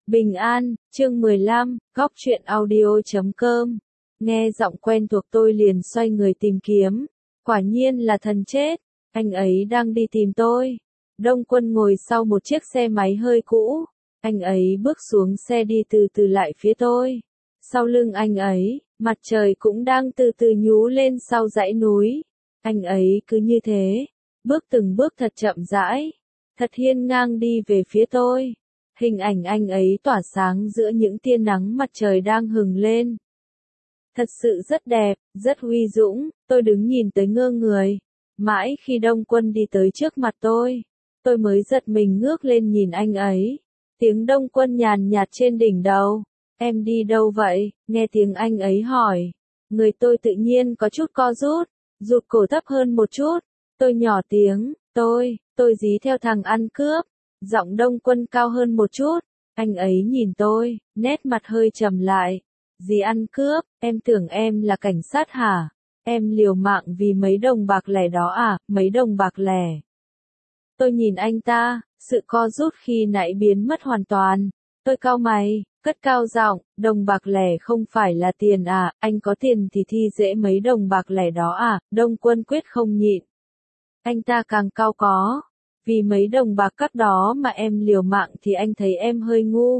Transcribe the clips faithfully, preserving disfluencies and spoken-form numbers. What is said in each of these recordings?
Bình an, chương mười lăm, góc truyện audio chấm com. Nghe giọng quen thuộc tôi liền xoay người tìm kiếm. Quả nhiên là thần chết, anh ấy đang đi tìm tôi. Đông Quân ngồi sau một chiếc xe máy hơi cũ. Anh ấy bước xuống xe đi từ từ lại phía tôi. Sau lưng anh ấy, mặt trời cũng đang từ từ nhú lên sau dãy núi. Anh ấy cứ như thế, bước từng bước thật chậm rãi, thật hiên ngang đi về phía tôi. Hình ảnh anh ấy tỏa sáng giữa những tia nắng mặt trời đang hừng lên. Thật sự rất đẹp, rất uy dũng, tôi đứng nhìn tới ngơ người. Mãi khi Đông Quân đi tới trước mặt tôi, tôi mới giật mình ngước lên nhìn anh ấy. Tiếng Đông Quân nhàn nhạt trên đỉnh đầu. Em đi đâu vậy? Nghe tiếng anh ấy hỏi. Người tôi tự nhiên có chút co rút, rụt cổ thấp hơn một chút. Tôi nhỏ tiếng, tôi, tôi dí theo thằng ăn cướp. Giọng Đông Quân cao hơn một chút. Anh ấy nhìn tôi, nét mặt hơi trầm lại. Dí ăn cướp, em tưởng em là cảnh sát hả? Em liều mạng vì mấy đồng bạc lẻ đó à, mấy đồng bạc lẻ. Tôi nhìn anh ta, sự co rút khi nãy biến mất hoàn toàn. Tôi cau mày, cất cao giọng, đồng bạc lẻ không phải là tiền à, anh có tiền thì thi dễ mấy đồng bạc lẻ đó à, Đông Quân quyết không nhịn. Anh ta càng cao có, vì mấy đồng bạc cắt đó mà em liều mạng thì anh thấy em hơi ngu.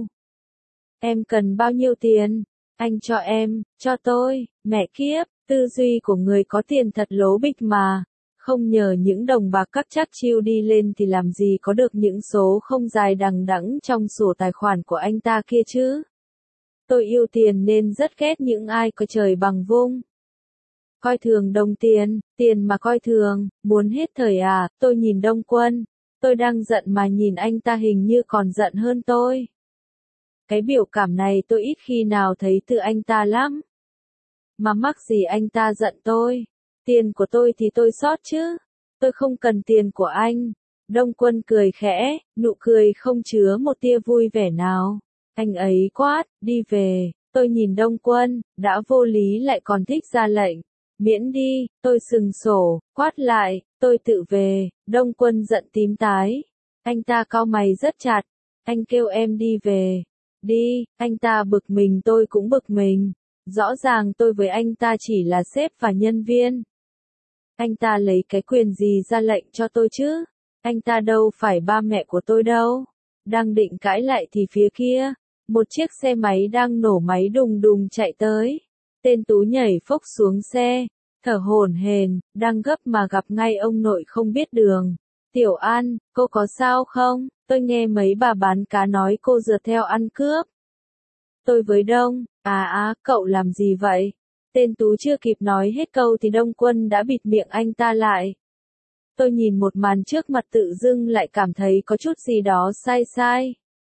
Em cần bao nhiêu tiền? Anh cho em, cho tôi, mẹ kiếp, tư duy của người có tiền thật lố bịch mà. Không nhờ những đồng bạc cắt chát chiu đi lên thì làm gì có được những số không dài đằng đẵng trong sổ tài khoản của anh ta kia chứ. Tôi yêu tiền nên rất ghét những ai có trời bằng vung. Coi thường đồng tiền, tiền mà coi thường, muốn hết thời à, tôi nhìn Đông Quân. Tôi đang giận mà nhìn anh ta hình như còn giận hơn tôi. Cái biểu cảm này tôi ít khi nào thấy từ anh ta lắm. Mà mắc gì anh ta giận tôi. Tiền của tôi thì tôi sót chứ. Tôi không cần tiền của anh. Đông Quân cười khẽ, nụ cười không chứa một tia vui vẻ nào. Anh ấy quát, đi về. Tôi nhìn Đông Quân, đã vô lý lại còn thích ra lệnh. Miễn đi, tôi sừng sổ, quát lại, tôi tự về. Đông Quân giận tím tái. Anh ta cau mày rất chặt. Anh kêu em đi về. Đi, anh ta bực mình tôi cũng bực mình. Rõ ràng tôi với anh ta chỉ là sếp và nhân viên. Anh ta lấy cái quyền gì ra lệnh cho tôi chứ? Anh ta đâu phải ba mẹ của tôi đâu. Đang định cãi lại thì phía kia, một chiếc xe máy đang nổ máy đùng đùng chạy tới. Tên Tú nhảy phốc xuống xe, thở hổn hển, đang gấp mà gặp ngay ông nội không biết đường. Tiểu An, cô có sao không? Tôi nghe mấy bà bán cá nói cô rượt theo ăn cướp. Tôi với Đông, à à, cậu làm gì vậy? Tên Tú chưa kịp nói hết câu thì Đông Quân đã bịt miệng anh ta lại. Tôi nhìn một màn trước mặt tự dưng lại cảm thấy có chút gì đó sai sai.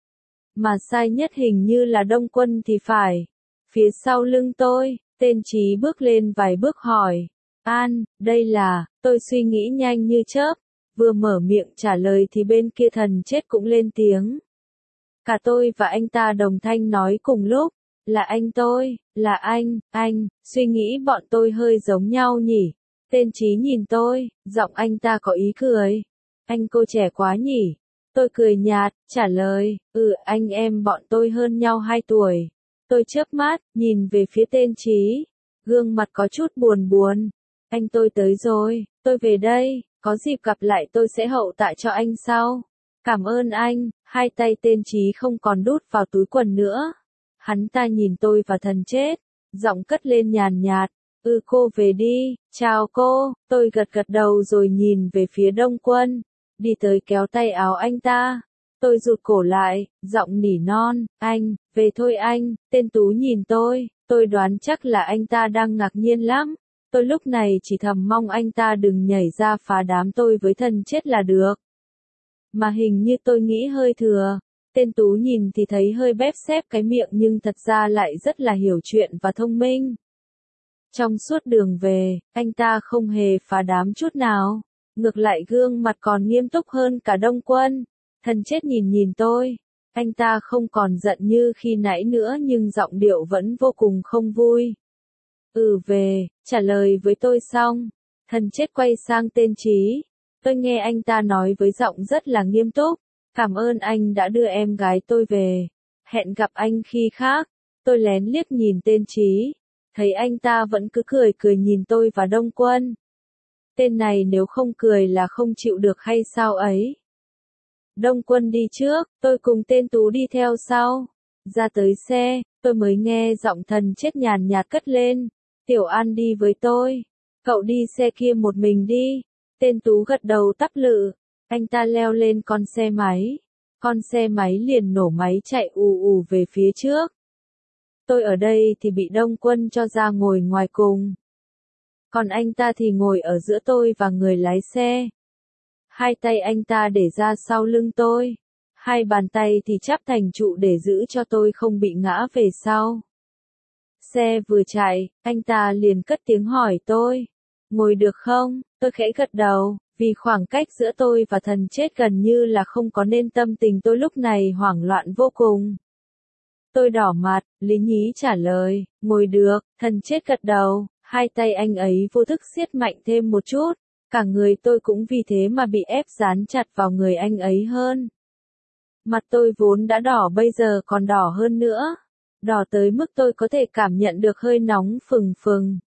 Mà sai nhất hình như là Đông Quân thì phải. Phía sau lưng tôi, tên Chí bước lên vài bước hỏi. An, đây là, tôi suy nghĩ nhanh như chớp. Vừa mở miệng trả lời thì bên kia thần chết cũng lên tiếng. Cả tôi và anh ta đồng thanh nói cùng lúc. Là anh tôi, là anh, anh, suy nghĩ bọn tôi hơi giống nhau nhỉ. Tên Chí nhìn tôi, giọng anh ta có ý cười. Anh cô trẻ quá nhỉ. Tôi cười nhạt, trả lời, ừ anh em bọn tôi hơn nhau hai tuổi. Tôi chớp mắt, nhìn về phía tên Chí. Gương mặt có chút buồn buồn. Anh tôi tới rồi, tôi về đây, có dịp gặp lại tôi sẽ hậu tạ cho anh sau. Cảm ơn anh, hai tay tên Chí không còn đút vào túi quần nữa. Hắn ta nhìn tôi và thần chết, giọng cất lên nhàn nhạt, ừ cô về đi, chào cô, tôi gật gật đầu rồi nhìn về phía Đông Quân, đi tới kéo tay áo anh ta, tôi rụt cổ lại, giọng nỉ non, anh, về thôi anh, tên Tú nhìn tôi, tôi đoán chắc là anh ta đang ngạc nhiên lắm, tôi lúc này chỉ thầm mong anh ta đừng nhảy ra phá đám tôi với thần chết là được. Mà hình như tôi nghĩ hơi thừa. Tên Tú nhìn thì thấy hơi bép xép cái miệng nhưng thật ra lại rất là hiểu chuyện và thông minh. Trong suốt đường về, anh ta không hề phá đám chút nào. Ngược lại gương mặt còn nghiêm túc hơn cả Đông Quân. Thần chết nhìn nhìn tôi. Anh ta không còn giận như khi nãy nữa nhưng giọng điệu vẫn vô cùng không vui. Ừ về, trả lời với tôi xong. Thần chết quay sang tên Chí. Tôi nghe anh ta nói với giọng rất là nghiêm túc. Cảm ơn anh đã đưa em gái tôi về. Hẹn gặp anh khi khác. Tôi lén liếc nhìn tên Trí, thấy anh ta vẫn cứ cười cười nhìn tôi và Đông Quân. Tên này nếu không cười là không chịu được hay sao ấy. Đông Quân đi trước, tôi cùng tên Tú đi theo sau. Ra tới xe, tôi mới nghe giọng thần chết nhàn nhạt cất lên. Tiểu An đi với tôi. Cậu đi xe kia một mình đi. Tên Tú gật đầu tắp lự. Anh ta leo lên con xe máy. Con xe máy liền nổ máy chạy ù ù về phía trước. Tôi ở đây thì bị Đông Quân cho ra ngồi ngoài cùng. Còn anh ta thì ngồi ở giữa tôi và người lái xe. Hai tay anh ta để ra sau lưng tôi. Hai bàn tay thì chắp thành trụ để giữ cho tôi không bị ngã về sau. Xe vừa chạy, anh ta liền cất tiếng hỏi tôi. Ngồi được không? Tôi khẽ gật đầu, vì khoảng cách giữa tôi và thần chết gần như là không có nên tâm tình tôi lúc này hoảng loạn vô cùng. Tôi đỏ mặt, lý nhí trả lời, ngồi được, thần chết gật đầu, hai tay anh ấy vô thức siết mạnh thêm một chút, cả người tôi cũng vì thế mà bị ép dán chặt vào người anh ấy hơn. Mặt tôi vốn đã đỏ bây giờ còn đỏ hơn nữa, đỏ tới mức tôi có thể cảm nhận được hơi nóng phừng phừng.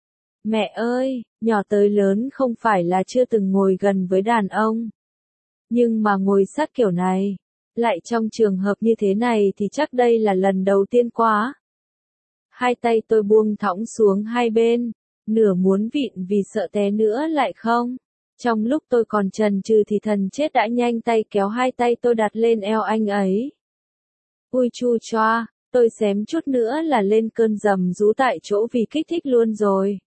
Mẹ ơi, nhỏ tới lớn không phải là chưa từng ngồi gần với đàn ông. Nhưng mà ngồi sát kiểu này, lại trong trường hợp như thế này thì chắc đây là lần đầu tiên quá. Hai tay tôi buông thõng xuống hai bên, nửa muốn vịn vì sợ té nữa lại không. Trong lúc tôi còn chần chừ thì thần chết đã nhanh tay kéo hai tay tôi đặt lên eo anh ấy. Ui chu choa, tôi xém chút nữa là lên cơn rầm rú tại chỗ vì kích thích luôn rồi.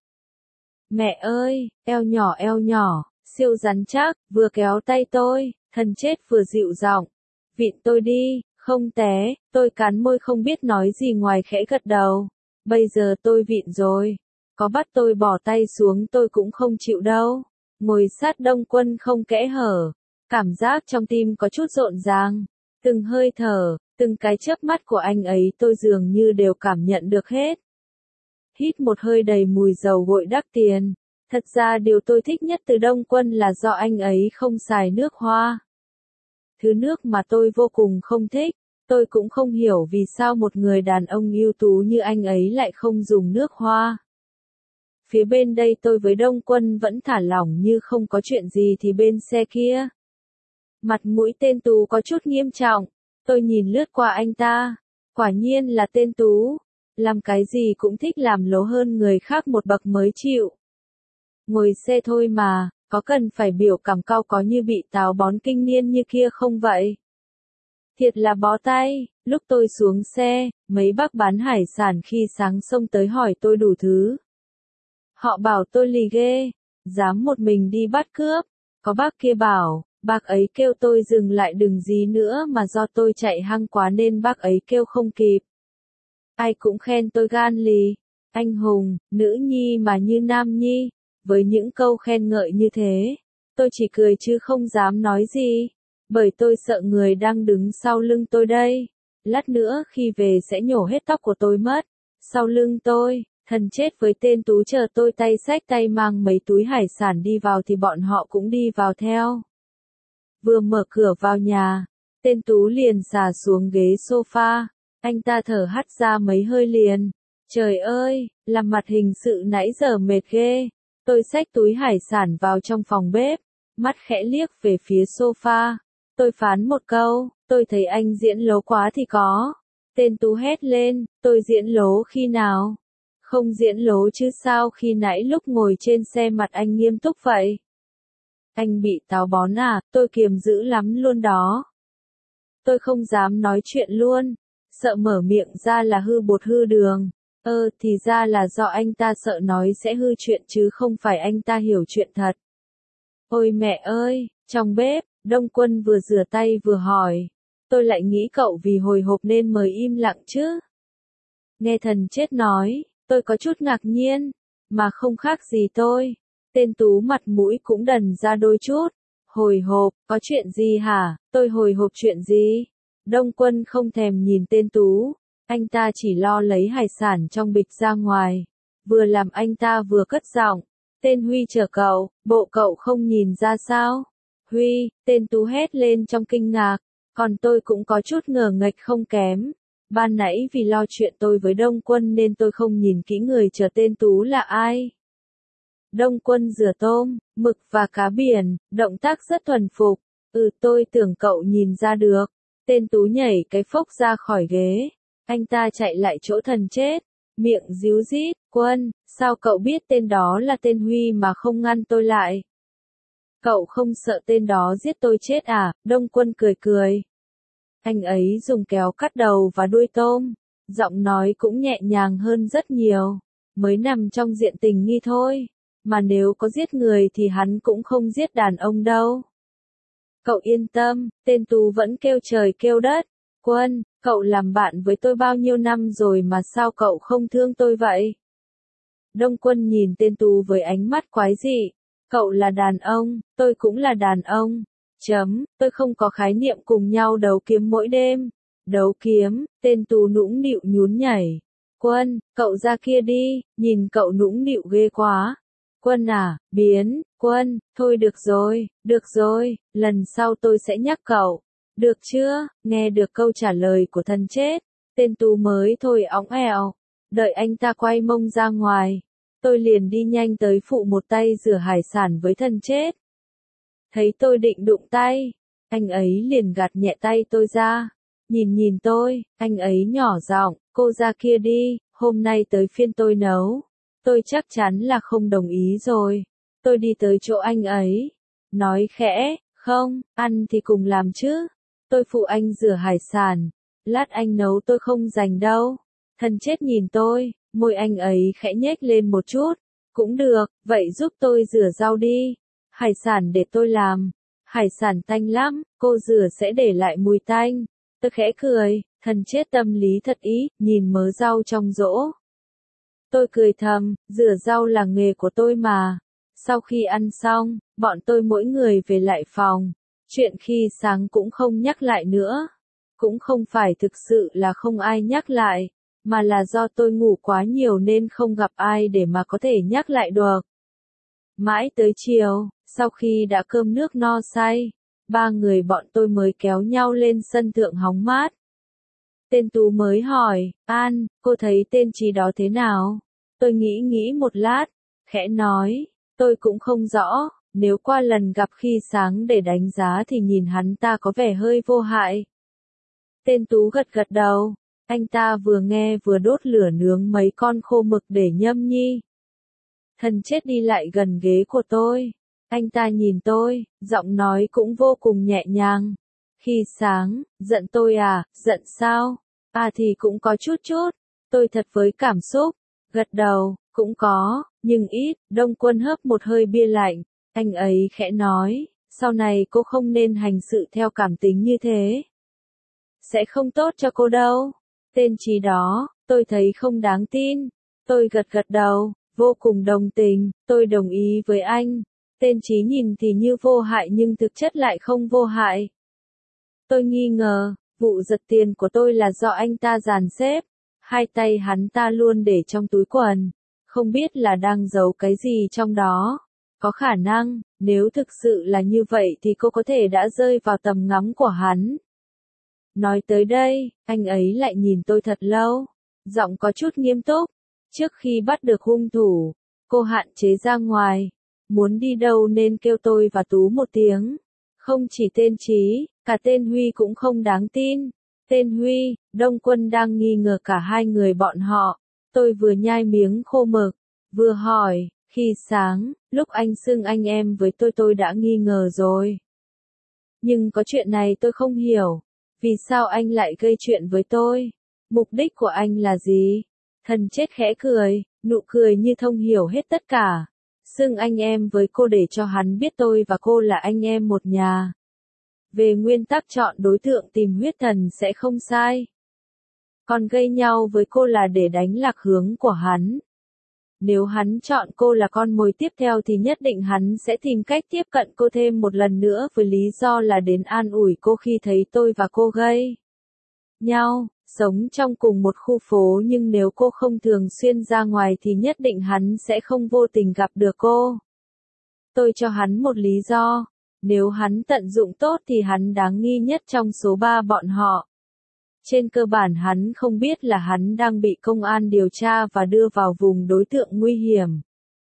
Mẹ ơi, eo nhỏ eo nhỏ, siêu rắn chắc, vừa kéo tay tôi, thần chết vừa dịu giọng. Vịn tôi đi, không té, tôi cắn môi không biết nói gì ngoài khẽ gật đầu. Bây giờ tôi vịn rồi, có bắt tôi bỏ tay xuống tôi cũng không chịu đâu. Ngồi sát Đông Quân không kẽ hở, cảm giác trong tim có chút rộn ràng. Từng hơi thở, từng cái chớp mắt của anh ấy tôi dường như đều cảm nhận được hết. Hít một hơi đầy mùi dầu gội đắt tiền. Thật ra điều tôi thích nhất từ Đông Quân là do anh ấy không xài nước hoa. Thứ nước mà tôi vô cùng không thích, tôi cũng không hiểu vì sao một người đàn ông ưu tú như anh ấy lại không dùng nước hoa. Phía bên đây tôi với Đông Quân vẫn thả lỏng như không có chuyện gì thì bên xe kia. Mặt mũi tên Tú có chút nghiêm trọng, tôi nhìn lướt qua anh ta, quả nhiên là tên Tú, làm cái gì cũng thích làm lố hơn người khác một bậc mới chịu. Ngồi xe thôi mà, có cần phải biểu cảm cau có như bị táo bón kinh niên như kia không vậy? Thiệt là bó tay, lúc tôi xuống xe, mấy bác bán hải sản khi sáng xông tới hỏi tôi đủ thứ. Họ bảo tôi lì ghê, dám một mình đi bắt cướp, có bác kia bảo, bác ấy kêu tôi dừng lại đừng gì nữa mà do tôi chạy hăng quá nên bác ấy kêu không kịp. Ai cũng khen tôi gan lì, anh hùng, nữ nhi mà như nam nhi. Với những câu khen ngợi như thế, tôi chỉ cười chứ không dám nói gì, bởi tôi sợ người đang đứng sau lưng tôi đây. Lát nữa khi về sẽ nhổ hết tóc của tôi mất. Sau lưng tôi, thần chết với tên Tú chờ tôi tay xách tay mang mấy túi hải sản đi vào thì bọn họ cũng đi vào theo. Vừa mở cửa vào nhà, tên Tú liền xà xuống ghế sofa, anh ta thở hắt ra mấy hơi liền. Trời ơi, làm mặt hình sự nãy giờ mệt ghê. Tôi xách túi hải sản vào trong phòng bếp, mắt khẽ liếc về phía sofa. Tôi phán một câu, tôi thấy anh diễn lố quá thì có. Tên Tú hét lên, tôi diễn lố khi nào? Không diễn lố chứ sao khi nãy lúc ngồi trên xe mặt anh nghiêm túc vậy? Anh bị táo bón à, tôi kiềm giữ lắm luôn đó. Tôi không dám nói chuyện luôn, sợ mở miệng ra là hư bột hư đường. Ơ, thì ra là do anh ta sợ nói sẽ hư chuyện chứ không phải anh ta hiểu chuyện thật. Ôi mẹ ơi, trong bếp, Đông Quân vừa rửa tay vừa hỏi. Tôi lại nghĩ cậu vì hồi hộp nên mới im lặng chứ. Nghe thần chết nói, tôi có chút ngạc nhiên, mà không khác gì tôi. Tên Tú mặt mũi cũng đần ra đôi chút. Hồi hộp, có chuyện gì hả? Tôi hồi hộp chuyện gì? Đông Quân không thèm nhìn tên Tú. Anh ta chỉ lo lấy hải sản trong bịch ra ngoài. Vừa làm anh ta vừa cất giọng. Tên Huy chờ cậu, bộ cậu không nhìn ra sao? Huy, tên Tú hét lên trong kinh ngạc. Còn tôi cũng có chút ngờ nghệch không kém. Ban nãy vì lo chuyện tôi với Đông Quân nên tôi không nhìn kỹ người chờ tên Tú là ai. Đông Quân rửa tôm, mực và cá biển, động tác rất thuần phục. Ừ, tôi tưởng cậu nhìn ra được. Tên Tú nhảy cái phốc ra khỏi ghế. Anh ta chạy lại chỗ thần chết. Miệng díu dít, Quân, sao cậu biết tên đó là tên Huy mà không ngăn tôi lại? Cậu không sợ tên đó giết tôi chết à? Đông Quân cười cười. Anh ấy dùng kéo cắt đầu và đuôi tôm. Giọng nói cũng nhẹ nhàng hơn rất nhiều. Mới nằm trong diện tình nghi thôi. Mà nếu có giết người thì hắn cũng không giết đàn ông đâu. Cậu yên tâm, tên Tú vẫn kêu trời kêu đất. Quân, cậu làm bạn với tôi bao nhiêu năm rồi mà sao cậu không thương tôi vậy? Đông Quân nhìn tên Tú với ánh mắt quái dị. Cậu là đàn ông, tôi cũng là đàn ông. Chấm, tôi không có khái niệm cùng nhau đấu kiếm mỗi đêm. Đấu kiếm, tên Tú nũng nịu nhún nhảy. Quân, cậu ra kia đi, nhìn cậu nũng nịu ghê quá. Quân à, biến, Quân, thôi được rồi, được rồi, lần sau tôi sẽ nhắc cậu. Được chưa? Nghe được câu trả lời của thần chết, tên Tú mới thôi óng ẻo. Đợi anh ta quay mông ra ngoài, tôi liền đi nhanh tới phụ một tay rửa hải sản với thần chết. Thấy tôi định đụng tay, anh ấy liền gạt nhẹ tay tôi ra. Nhìn nhìn tôi, anh ấy nhỏ giọng, cô ra kia đi, hôm nay tới phiên tôi nấu. Tôi chắc chắn là không đồng ý rồi. Tôi đi tới chỗ anh ấy. Nói khẽ, không, ăn thì cùng làm chứ. Tôi phụ anh rửa hải sản. Lát anh nấu tôi không rành đâu. Thần chết nhìn tôi, môi anh ấy khẽ nhếch lên một chút. Cũng được, vậy giúp tôi rửa rau đi. Hải sản để tôi làm. Hải sản tanh lắm, cô rửa sẽ để lại mùi tanh. Tôi khẽ cười, thần chết tâm lý thật ý, nhìn mớ rau trong rỗ. Tôi cười thầm, rửa rau là nghề của tôi mà. Sau khi ăn xong, bọn tôi mỗi người về lại phòng. Chuyện khi sáng cũng không nhắc lại nữa. Cũng không phải thực sự là không ai nhắc lại, mà là do tôi ngủ quá nhiều nên không gặp ai để mà có thể nhắc lại được. Mãi tới chiều, sau khi đã cơm nước no say, ba người bọn tôi mới kéo nhau lên sân thượng hóng mát. Tên Tú mới hỏi, An, cô thấy tên Chí đó thế nào? Tôi nghĩ nghĩ một lát, khẽ nói, tôi cũng không rõ, nếu qua lần gặp khi sáng để đánh giá thì nhìn hắn ta có vẻ hơi vô hại. Tên Tú gật gật đầu, anh ta vừa nghe vừa đốt lửa nướng mấy con khô mực để nhâm nhi. Thần chết đi lại gần ghế của tôi, anh ta nhìn tôi, giọng nói cũng vô cùng nhẹ nhàng. Khi sáng, giận tôi à, giận sao? À thì cũng có chút chút, tôi thật với cảm xúc, gật đầu, cũng có, nhưng ít. Đông Quân hớp một hơi bia lạnh, anh ấy khẽ nói, sau này cô không nên hành sự theo cảm tính như thế. Sẽ không tốt cho cô đâu. Tên Chí đó, tôi thấy không đáng tin. Tôi gật gật đầu, vô cùng đồng tình, tôi đồng ý với anh. Tên Chí nhìn thì như vô hại nhưng thực chất lại không vô hại. Tôi nghi ngờ, vụ giật tiền của tôi là do anh ta dàn xếp. Hai tay hắn ta luôn để trong túi quần. Không biết là đang giấu cái gì trong đó. Có khả năng, nếu thực sự là như vậy thì cô có thể đã rơi vào tầm ngắm của hắn. Nói tới đây, anh ấy lại nhìn tôi thật lâu. Giọng có chút nghiêm túc. Trước khi bắt được hung thủ, cô hạn chế ra ngoài. Muốn đi đâu nên kêu tôi và Tú một tiếng. Không chỉ tên Chí, cả tên Huy cũng không đáng tin. Tên Huy, Đông Quân đang nghi ngờ cả hai người bọn họ. Tôi vừa nhai miếng khô mực, vừa hỏi, khi sáng, lúc anh xưng anh em với tôi tôi đã nghi ngờ rồi. Nhưng có chuyện này tôi không hiểu. Vì sao anh lại gây chuyện với tôi? Mục đích của anh là gì? Thần chết khẽ cười, nụ cười như thông hiểu hết tất cả. Xưng anh em với cô để cho hắn biết tôi và cô là anh em một nhà. Về nguyên tắc chọn đối tượng tìm huyết thần sẽ không sai. Còn gây nhau với cô là để đánh lạc hướng của hắn. Nếu hắn chọn cô là con mồi tiếp theo thì nhất định hắn sẽ tìm cách tiếp cận cô thêm một lần nữa với lý do là đến an ủi cô khi thấy tôi và cô gây nhau, sống trong cùng một khu phố, nhưng nếu cô không thường xuyên ra ngoài thì nhất định hắn sẽ không vô tình gặp được cô. Tôi cho hắn một lý do, nếu hắn tận dụng tốt thì hắn đáng nghi nhất trong số ba bọn họ. Trên cơ bản hắn không biết là hắn đang bị công an điều tra và đưa vào vùng đối tượng nguy hiểm.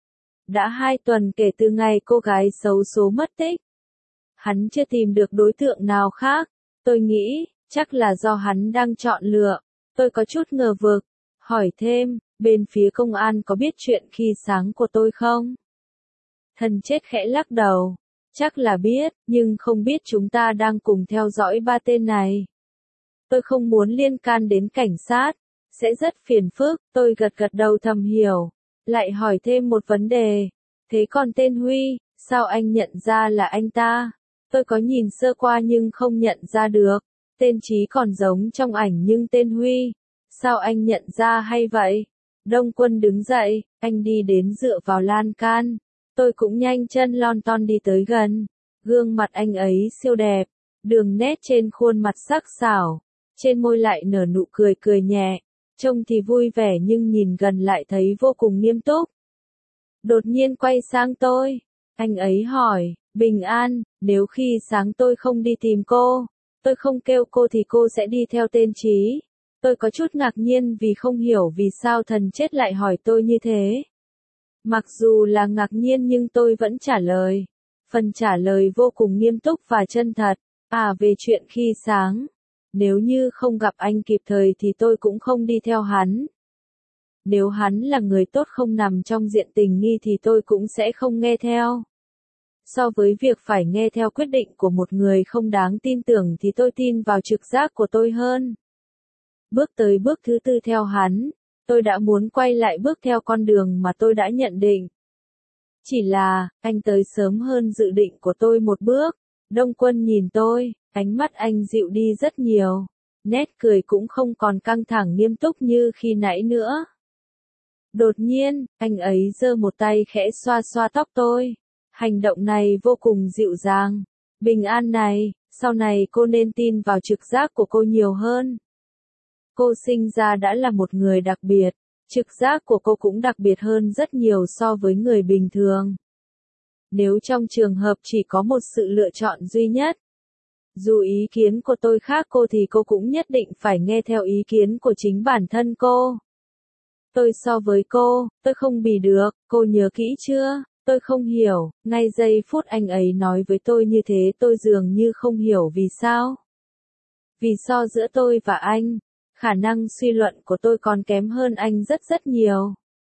Đã hai tuần kể từ ngày cô gái xấu số mất tích. Hắn chưa tìm được đối tượng nào khác. Tôi nghĩ, chắc là do hắn đang chọn lựa. Tôi có chút ngờ vực. Hỏi thêm, bên phía công an có biết chuyện khi sáng của tôi không? Thần chết khẽ lắc đầu. Chắc là biết, nhưng không biết chúng ta đang cùng theo dõi ba tên này. Tôi không muốn liên can đến cảnh sát. Sẽ rất phiền phức, tôi gật gật đầu thầm hiểu. Lại hỏi thêm một vấn đề. Thế còn tên Huy, sao anh nhận ra là anh ta? Tôi có nhìn sơ qua nhưng không nhận ra được. Tên Chí còn giống trong ảnh nhưng tên Huy. Sao anh nhận ra hay vậy? Đông Quân đứng dậy, anh đi đến dựa vào lan can. Tôi cũng nhanh chân lon ton đi tới gần. Gương mặt anh ấy siêu đẹp. Đường nét trên khuôn mặt sắc sảo. Trên môi lại nở nụ cười cười nhẹ. Trông thì vui vẻ nhưng nhìn gần lại thấy vô cùng nghiêm túc. Đột nhiên quay sang tôi. Anh ấy hỏi, Bình An, nếu khi sáng tôi không đi tìm cô, tôi không kêu cô thì cô sẽ đi theo tên Chí. Tôi có chút ngạc nhiên vì không hiểu vì sao thần chết lại hỏi tôi như thế. Mặc dù là ngạc nhiên nhưng tôi vẫn trả lời. Phần trả lời vô cùng nghiêm túc và chân thật. À về chuyện khi sáng. Nếu như không gặp anh kịp thời thì tôi cũng không đi theo hắn. Nếu hắn là người tốt không nằm trong diện tình nghi thì tôi cũng sẽ không nghe theo. So với việc phải nghe theo quyết định của một người không đáng tin tưởng thì tôi tin vào trực giác của tôi hơn. Bước tới bước thứ tư theo hắn, tôi đã muốn quay lại bước theo con đường mà tôi đã nhận định. Chỉ là, anh tới sớm hơn dự định của tôi một bước. Đông Quân nhìn tôi, ánh mắt anh dịu đi rất nhiều. Nét cười cũng không còn căng thẳng nghiêm túc như khi nãy nữa. Đột nhiên, anh ấy giơ một tay khẽ xoa xoa tóc tôi. Hành động này vô cùng dịu dàng. Bình An này, sau này cô nên tin vào trực giác của cô nhiều hơn. Cô sinh ra đã là một người đặc biệt. Trực giác của cô cũng đặc biệt hơn rất nhiều so với người bình thường. Nếu trong trường hợp chỉ có một sự lựa chọn duy nhất, dù ý kiến của tôi khác cô thì cô cũng nhất định phải nghe theo ý kiến của chính bản thân cô. Tôi so với cô, tôi không bì được, cô nhớ kỹ chưa? Tôi không hiểu, ngay giây phút anh ấy nói với tôi như thế tôi dường như không hiểu vì sao. Vì so giữa tôi và anh, khả năng suy luận của tôi còn kém hơn anh rất rất nhiều.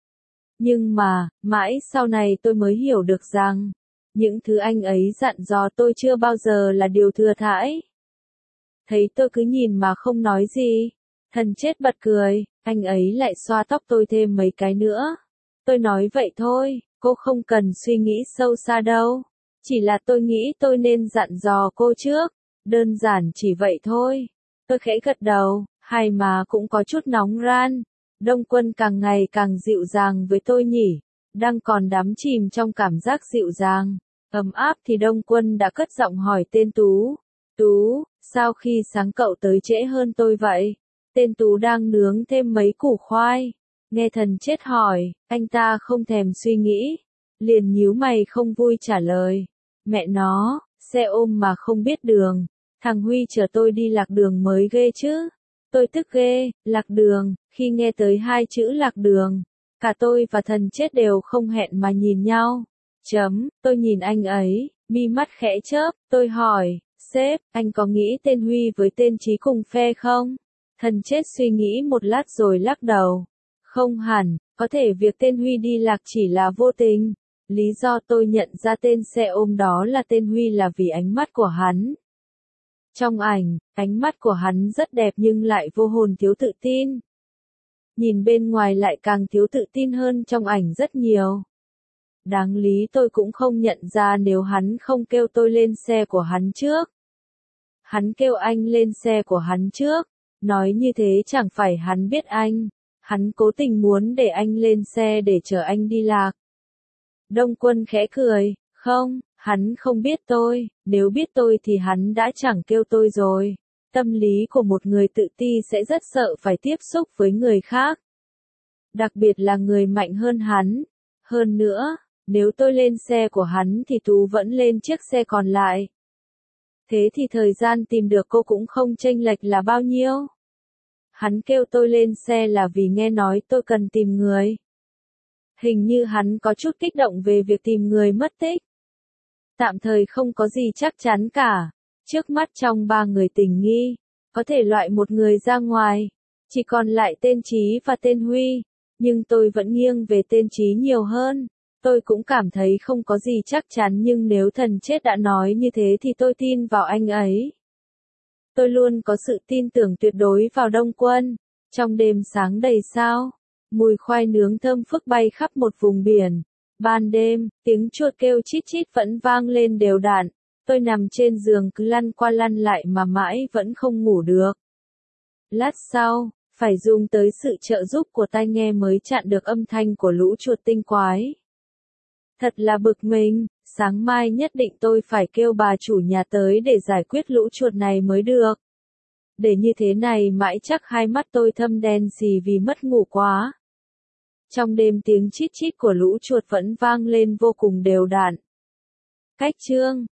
Nhưng mà, mãi sau này tôi mới hiểu được rằng, những thứ anh ấy dặn dò tôi chưa bao giờ là điều thừa thãi. Thấy tôi cứ nhìn mà không nói gì, thần chết bật cười, anh ấy lại xoa tóc tôi thêm mấy cái nữa. Tôi nói vậy thôi, cô không cần suy nghĩ sâu xa đâu. Chỉ là tôi nghĩ tôi nên dặn dò cô trước, đơn giản chỉ vậy thôi. Tôi khẽ gật đầu, hai má cũng có chút nóng ran. Đông Quân càng ngày càng dịu dàng với tôi nhỉ, đang còn đắm chìm trong cảm giác dịu dàng, ấm áp thì Đông Quân đã cất giọng hỏi tên Tú. Tú, sao khi sáng cậu tới trễ hơn tôi vậy? Tên Tú đang nướng thêm mấy củ khoai. Nghe thần chết hỏi, anh ta không thèm suy nghĩ, liền nhíu mày không vui trả lời. Mẹ nó, xe ôm mà không biết đường, thằng Huy chở tôi đi lạc đường mới ghê chứ. Tôi tức ghê, lạc đường, khi nghe tới hai chữ lạc đường, cả tôi và thần chết đều không hẹn mà nhìn nhau. Chấm, tôi nhìn anh ấy, mi mắt khẽ chớp, tôi hỏi, sếp, anh có nghĩ tên Huy với tên Chí cùng phe không? Thần chết suy nghĩ một lát rồi lắc đầu. Không hẳn, có thể việc tên Huy đi lạc chỉ là vô tình. Lý do tôi nhận ra tên xe ôm đó là tên Huy là vì ánh mắt của hắn. Trong ảnh, ánh mắt của hắn rất đẹp nhưng lại vô hồn thiếu tự tin. Nhìn bên ngoài lại càng thiếu tự tin hơn trong ảnh rất nhiều. Đáng lý tôi cũng không nhận ra nếu hắn không kêu tôi lên xe của hắn trước. Hắn kêu anh lên xe của hắn trước, nói như thế chẳng phải hắn biết anh. Hắn cố tình muốn để anh lên xe để chở anh đi lạc. Đông Quân khẽ cười, không, hắn không biết tôi, nếu biết tôi thì hắn đã chẳng kêu tôi rồi. Tâm lý của một người tự ti sẽ rất sợ phải tiếp xúc với người khác. Đặc biệt là người mạnh hơn hắn. Hơn nữa, nếu tôi lên xe của hắn thì Tú vẫn lên chiếc xe còn lại. Thế thì thời gian tìm được cô cũng không chênh lệch là bao nhiêu. Hắn kêu tôi lên xe là vì nghe nói tôi cần tìm người. Hình như hắn có chút kích động về việc tìm người mất tích. Tạm thời không có gì chắc chắn cả. Trước mắt trong ba người tình nghi, có thể loại một người ra ngoài. Chỉ còn lại tên Chí và tên Huy. Nhưng tôi vẫn nghiêng về tên Chí nhiều hơn. Tôi cũng cảm thấy không có gì chắc chắn nhưng nếu thần chết đã nói như thế thì tôi tin vào anh ấy. Tôi luôn có sự tin tưởng tuyệt đối vào Đông Quân. Trong đêm sáng đầy sao, mùi khoai nướng thơm phức bay khắp một vùng biển. Ban đêm, tiếng chuột kêu chít chít vẫn vang lên đều đặn. Tôi nằm trên giường cứ lăn qua lăn lại mà mãi vẫn không ngủ được. Lát sau, phải dùng tới sự trợ giúp của tai nghe mới chặn được âm thanh của lũ chuột tinh quái. Thật là bực mình, sáng mai nhất định tôi phải kêu bà chủ nhà tới để giải quyết lũ chuột này mới được. Để như thế này mãi chắc hai mắt tôi thâm đen xì vì mất ngủ quá. Trong đêm tiếng chít chít của lũ chuột vẫn vang lên vô cùng đều đặn. Cách chương